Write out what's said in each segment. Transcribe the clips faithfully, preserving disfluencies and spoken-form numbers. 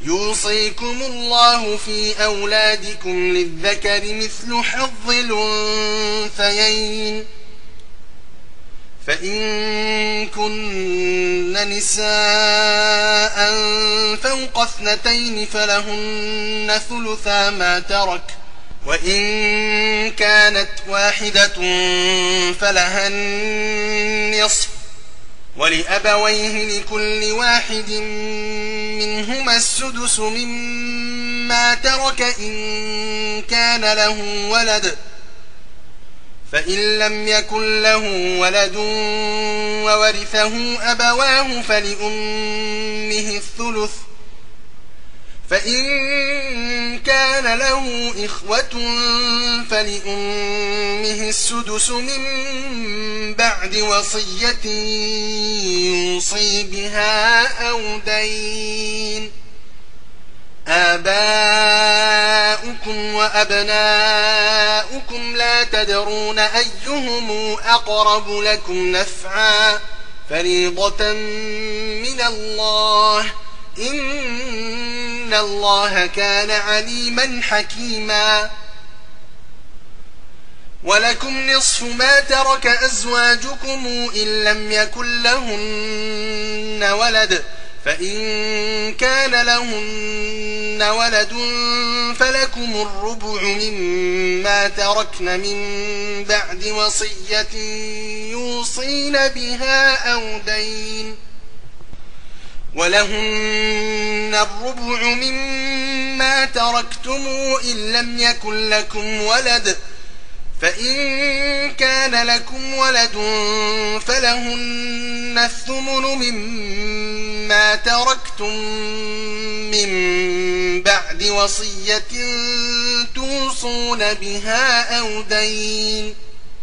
يوصيكم الله في أولادكم للذكر مثل حظ الأنثيين فإن كن نساء فوق اثنتين فلهن ثلثا ما ترك وإن كانت واحدة فلها النصف ولأبويه لكل واحد منهما السدس مما ترك إن كان له ولد فإن لم يكن له ولد وورثه أبواه فلأمه الثلث فإن كان له إخوة فلأمه السدس من بعد وصية يوصي بها أو دين آباؤكم وأبناؤكم لا تدرون أيهم أقرب لكم نفعا فريضة من الله إن الله كان عليما حكيما ولكم نصف ما ترك أزواجكم إن لم يكن لهن ولد فإن كان لهن ولد فلكم الربع مما تركن من بعد وصية يوصين بها أو دين ولهن الربع مما تركتم إن لم يكن لكم ولد فإن كان لكم ولد فلهن الثمن مما تركتم من بعد وصية توصون بها أو دين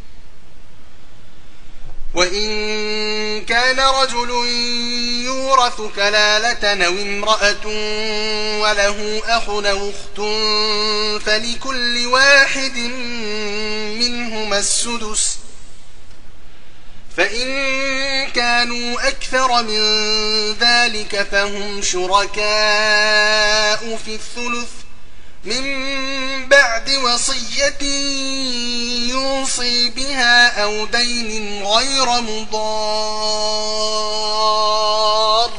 وإن كان رجل يورث كلالة أو امرأة وله أخ أو أخت فلكل واحد منهما السدس فإن كانوا أكثر من ذلك فهم شركاء في الثلث من بعد وصية يوصي بها أو دين غير مضار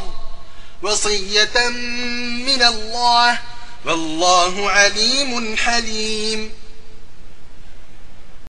وصية من الله والله عليم حليم